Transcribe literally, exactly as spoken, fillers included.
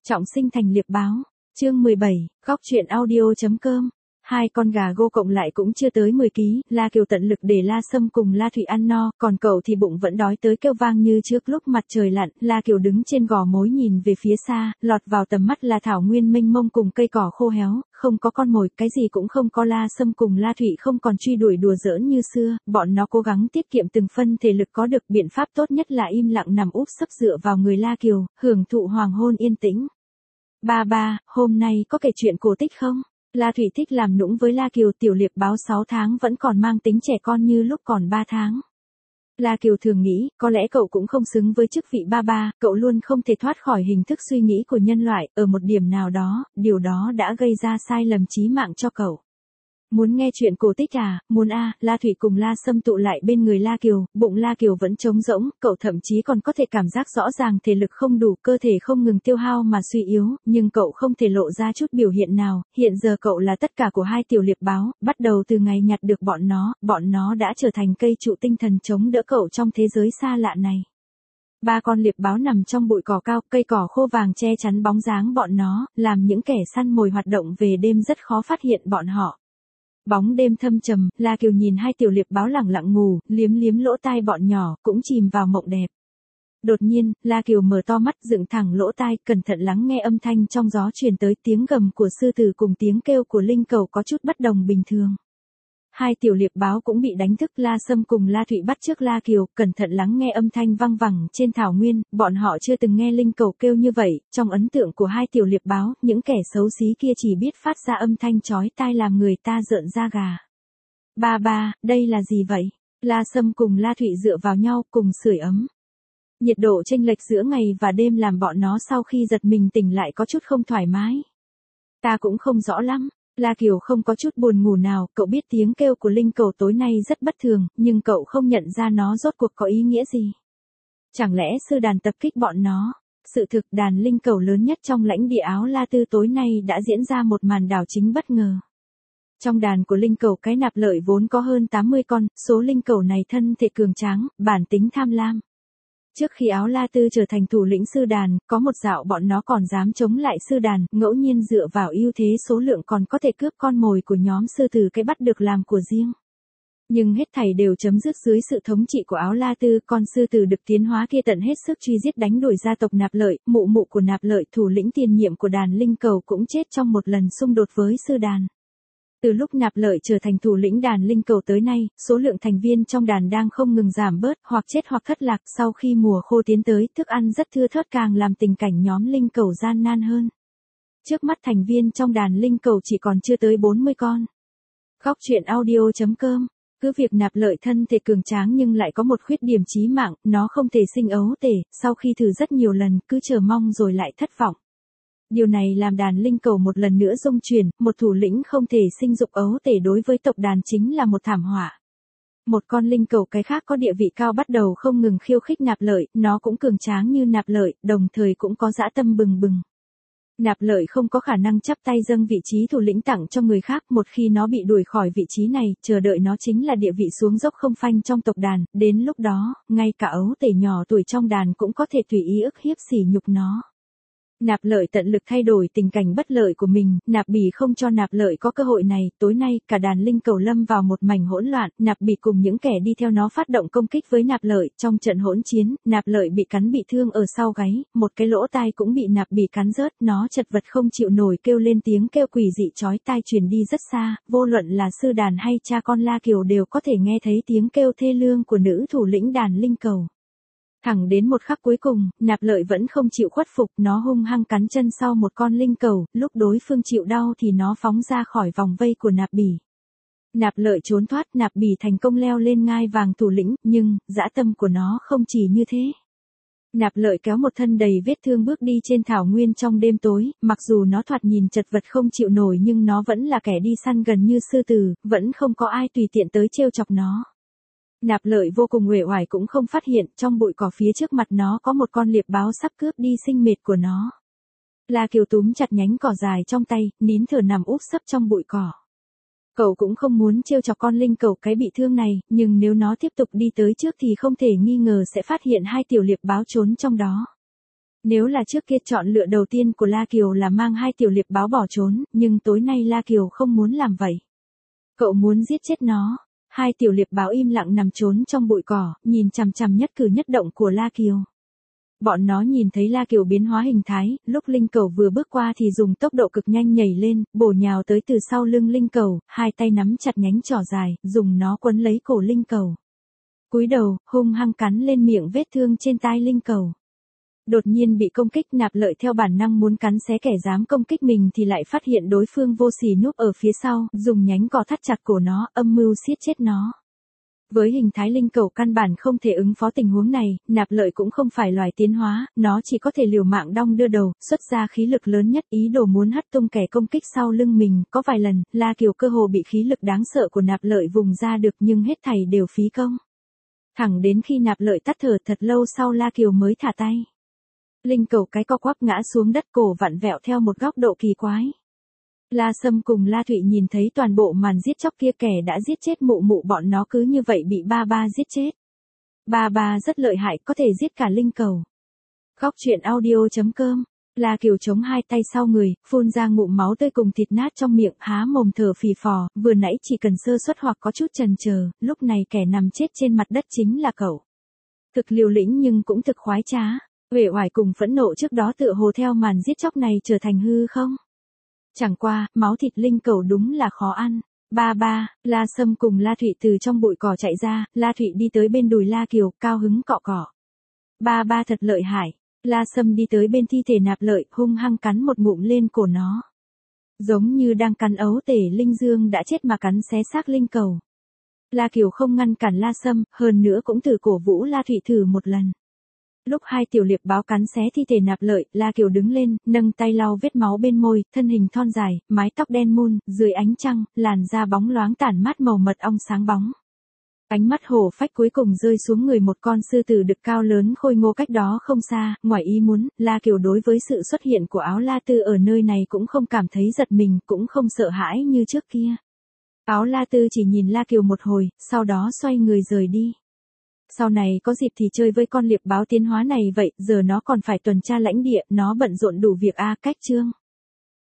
Trọng sinh thành liệp báo. Chương mười bảy, góc truyện audio.com. Hai con gà gô cộng lại cũng chưa tới mười ký, La Kiều tận lực để La Sâm cùng La Thụy ăn no, còn cậu thì bụng vẫn đói tới kêu vang như trước lúc mặt trời lặn. La Kiều đứng trên gò mối nhìn về phía xa, lọt vào tầm mắt là thảo nguyên mênh mông cùng cây cỏ khô héo, không có con mồi, cái gì cũng không có. La Sâm cùng La Thụy không còn truy đuổi đùa giỡn như xưa, bọn nó cố gắng tiết kiệm từng phân thể lực có được. Biện pháp tốt nhất là im lặng nằm úp sấp dựa vào người La Kiều, hưởng thụ hoàng hôn yên tĩnh. Ba ba, hôm nay có kể chuyện cổ tích không? La Thụy thích làm nũng với La Kiều. Tiểu liệp báo sáu tháng vẫn còn mang tính trẻ con như lúc còn ba tháng. La Kiều thường nghĩ, có lẽ cậu cũng không xứng với chức vị ba ba, cậu luôn không thể thoát khỏi hình thức suy nghĩ của nhân loại, ở một điểm nào đó, điều đó đã gây ra sai lầm chí mạng cho cậu. Muốn nghe chuyện cổ tích à? Muốn a. À, La Thụy cùng La Sâm tụ lại bên người La Kiều, bụng La Kiều vẫn trống rỗng, cậu thậm chí còn có thể cảm giác rõ ràng thể lực không đủ, cơ thể không ngừng tiêu hao mà suy yếu, nhưng cậu không thể lộ ra chút biểu hiện nào. Hiện giờ cậu là tất cả của hai tiểu liệp báo, bắt đầu từ ngày nhặt được bọn nó, bọn nó đã trở thành cây trụ tinh thần chống đỡ cậu trong thế giới xa lạ này. Ba con liệp báo nằm trong bụi cỏ cao, cây cỏ khô vàng che chắn bóng dáng bọn nó, làm những kẻ săn mồi hoạt động về đêm rất khó phát hiện bọn họ. Bóng đêm thâm trầm, La Kiều nhìn hai tiểu liệp báo lẳng lặng ngủ, liếm liếm lỗ tai bọn nhỏ, cũng chìm vào mộng đẹp. Đột nhiên, La Kiều mở to mắt, dựng thẳng lỗ tai, cẩn thận lắng nghe âm thanh trong gió truyền tới. Tiếng gầm của sư tử cùng tiếng kêu của linh cầu có chút bất đồng bình thường. Hai tiểu liệp báo cũng bị đánh thức. La Sâm cùng La Thụy bắt chước La Kiều, cẩn thận lắng nghe âm thanh văng vẳng trên thảo nguyên, bọn họ chưa từng nghe linh cầu kêu như vậy. Trong ấn tượng của hai tiểu liệp báo, những kẻ xấu xí kia chỉ biết phát ra âm thanh chói tai làm người ta rợn da gà. Ba ba, đây là gì vậy? La Sâm cùng La Thụy dựa vào nhau, cùng sưởi ấm. Nhiệt độ chênh lệch giữa ngày và đêm làm bọn nó sau khi giật mình tỉnh lại có chút không thoải mái. Ta cũng không rõ lắm. La Kiều không có chút buồn ngủ nào, cậu biết tiếng kêu của linh cầu tối nay rất bất thường, nhưng cậu không nhận ra nó rốt cuộc có ý nghĩa gì. Chẳng lẽ sư đàn tập kích bọn nó? Sự thực đàn linh cầu lớn nhất trong lãnh địa Áo La Tư tối nay đã diễn ra một màn đảo chính bất ngờ. Trong đàn của linh cầu cái nạp lợi vốn có hơn tám mươi con, số linh cầu này thân thể cường tráng, bản tính tham lam. Trước khi Áo La Tư trở thành thủ lĩnh sư đàn, có một dạo bọn nó còn dám chống lại sư đàn, ngẫu nhiên dựa vào ưu thế số lượng còn có thể cướp con mồi của nhóm sư tử cái bắt được làm của riêng. Nhưng hết thảy đều chấm dứt dưới sự thống trị của Áo La Tư, con sư tử được tiến hóa kia tận hết sức truy giết đánh đuổi gia tộc Nạp Lợi, mụ mụ của Nạp Lợi, thủ lĩnh tiền nhiệm của đàn linh cầu cũng chết trong một lần xung đột với sư đàn. Từ lúc Nạp Lợi trở thành thủ lĩnh đàn linh cầu tới nay, số lượng thành viên trong đàn đang không ngừng giảm bớt, hoặc chết hoặc thất lạc. Sau khi mùa khô tiến tới, thức ăn rất thưa thớt càng làm tình cảnh nhóm linh cầu gian nan hơn. Trước mắt thành viên trong đàn linh cầu chỉ còn chưa tới bốn mươi con. Góc truyện audio.com. Cứ việc Nạp Lợi thân thể cường tráng nhưng lại có một khuyết điểm chí mạng, nó không thể sinh ấu tể, sau khi thử rất nhiều lần, cứ chờ mong rồi lại thất vọng. Điều này làm đàn linh cầu một lần nữa rung chuyển, một thủ lĩnh không thể sinh dục ấu tể đối với tộc đàn chính là một thảm họa. Một con linh cầu cái khác có địa vị cao bắt đầu không ngừng khiêu khích Nạp Lợi, nó cũng cường tráng như Nạp Lợi, đồng thời cũng có dã tâm bừng bừng. Nạp Lợi không có khả năng chắp tay dâng vị trí thủ lĩnh tặng cho người khác, một khi nó bị đuổi khỏi vị trí này, chờ đợi nó chính là địa vị xuống dốc không phanh trong tộc đàn, đến lúc đó, ngay cả ấu tể nhỏ tuổi trong đàn cũng có thể tùy ý ức hiếp sỉ nhục nó. Nạp Lợi tận lực thay đổi tình cảnh bất lợi của mình, Nạp Bỉ không cho Nạp Lợi có cơ hội này. Tối nay, cả đàn linh cầu lâm vào một mảnh hỗn loạn, Nạp Bỉ cùng những kẻ đi theo nó phát động công kích với Nạp Lợi. Trong trận hỗn chiến, Nạp Lợi bị cắn bị thương ở sau gáy, một cái lỗ tai cũng bị Nạp Bỉ cắn rớt, nó chật vật không chịu nổi kêu lên, tiếng kêu quỷ dị chói tai truyền đi rất xa, vô luận là sư đàn hay cha con La Kiều đều có thể nghe thấy tiếng kêu thê lương của nữ thủ lĩnh đàn linh cầu. Thẳng đến một khắc cuối cùng, Nạp Lợi vẫn không chịu khuất phục, nó hung hăng cắn chân sau một con linh cầu, lúc đối phương chịu đau thì nó phóng ra khỏi vòng vây của Nạp Bỉ. Nạp Lợi trốn thoát, Nạp Bỉ thành công leo lên ngai vàng thủ lĩnh, nhưng, dã tâm của nó không chỉ như thế. Nạp Lợi kéo một thân đầy vết thương bước đi trên thảo nguyên trong đêm tối, mặc dù nó thoạt nhìn chật vật không chịu nổi nhưng nó vẫn là kẻ đi săn gần như sư tử, vẫn không có ai tùy tiện tới trêu chọc nó. Nạp Lợi vô cùng uể oải cũng không phát hiện, trong bụi cỏ phía trước mặt nó có một con liệp báo sắp cướp đi sinh mệt của nó. La Kiều túm chặt nhánh cỏ dài trong tay, nín thở nằm úp sấp trong bụi cỏ. Cậu cũng không muốn trêu chọc con linh cầu cái bị thương này, nhưng nếu nó tiếp tục đi tới trước thì không thể nghi ngờ sẽ phát hiện hai tiểu liệp báo trốn trong đó. Nếu là trước kia chọn lựa đầu tiên của La Kiều là mang hai tiểu liệp báo bỏ trốn, nhưng tối nay La Kiều không muốn làm vậy. Cậu muốn giết chết nó. Hai tiểu liệp báo im lặng nằm trốn trong bụi cỏ, nhìn chằm chằm nhất cử nhất động của La Kiều. Bọn nó nhìn thấy La Kiều biến hóa hình thái, lúc linh cầu vừa bước qua thì dùng tốc độ cực nhanh nhảy lên, bổ nhào tới từ sau lưng linh cầu, hai tay nắm chặt nhánh trỏ dài, dùng nó quấn lấy cổ linh cầu. Cúi đầu, hung hăng cắn lên miệng vết thương trên tai linh cầu. Đột nhiên bị công kích, Nạp Lợi theo bản năng muốn cắn xé kẻ dám công kích mình thì lại phát hiện đối phương vô sỉ núp ở phía sau, dùng nhánh cỏ thắt chặt cổ nó, âm mưu siết chết nó. Với hình thái linh cầu căn bản không thể ứng phó tình huống này, Nạp Lợi cũng không phải loài tiến hóa, nó chỉ có thể liều mạng đong đưa đầu, xuất ra khí lực lớn nhất, ý đồ muốn hất tung kẻ công kích sau lưng mình. Có vài lần, La Kiều cơ hồ bị khí lực đáng sợ của Nạp Lợi vùng ra được nhưng hết thảy đều phí công. Thẳng đến khi Nạp Lợi tắt thở thật lâu sau La Kiều mới thả tay. Linh cầu cái co quắp ngã xuống đất, cổ vặn vẹo theo một góc độ kỳ quái. La Sâm cùng La Thụy nhìn thấy toàn bộ màn giết chóc kia, kẻ đã giết chết mụ mụ bọn nó cứ như vậy bị ba ba giết chết. Ba ba rất lợi hại, có thể giết cả linh cầu. Góc truyện audio chấm com. La Kiều chống hai tay sau người, phun ra ngụm máu tươi cùng thịt nát trong miệng, há mồm thở phì phò, vừa nãy chỉ cần sơ suất hoặc có chút chần chờ, lúc này kẻ nằm chết trên mặt đất chính là cậu. Thực liều lĩnh nhưng cũng thực khoái trá. Uể oải cùng phẫn nộ trước đó tựa hồ theo màn giết chóc này trở thành hư không? Chẳng qua, máu thịt linh cầu đúng là khó ăn. Ba ba, La Sâm cùng La Thụy từ trong bụi cỏ chạy ra, La Thụy đi tới bên đùi La Kiều, cao hứng cọ cọ. Ba ba thật lợi hại. La Sâm đi tới bên thi thể Nạp Lợi, hung hăng cắn một ngụm lên cổ nó. Giống như đang cắn ấu tể linh dương đã chết mà cắn xé xác linh cầu. La Kiều không ngăn cản La Sâm, hơn nữa cũng thử cổ vũ La Thụy thử một lần. Lúc hai tiểu liệp báo cắn xé thi thể Nạp Lợi, La Kiều đứng lên, nâng tay lau vết máu bên môi, thân hình thon dài, mái tóc đen mun, dưới ánh trăng, làn da bóng loáng tản mát màu mật ong sáng bóng. Ánh mắt hổ phách cuối cùng rơi xuống người một con sư tử đực cao lớn khôi ngô cách đó không xa, ngoài ý muốn, La Kiều đối với sự xuất hiện của Áo La Tư ở nơi này cũng không cảm thấy giật mình, cũng không sợ hãi như trước kia. Áo La Tư chỉ nhìn La Kiều một hồi, sau đó xoay người rời đi. Sau này có dịp thì chơi với con liệp báo tiến hóa này vậy, giờ nó còn phải tuần tra lãnh địa, nó bận rộn đủ việc a. Cách chương.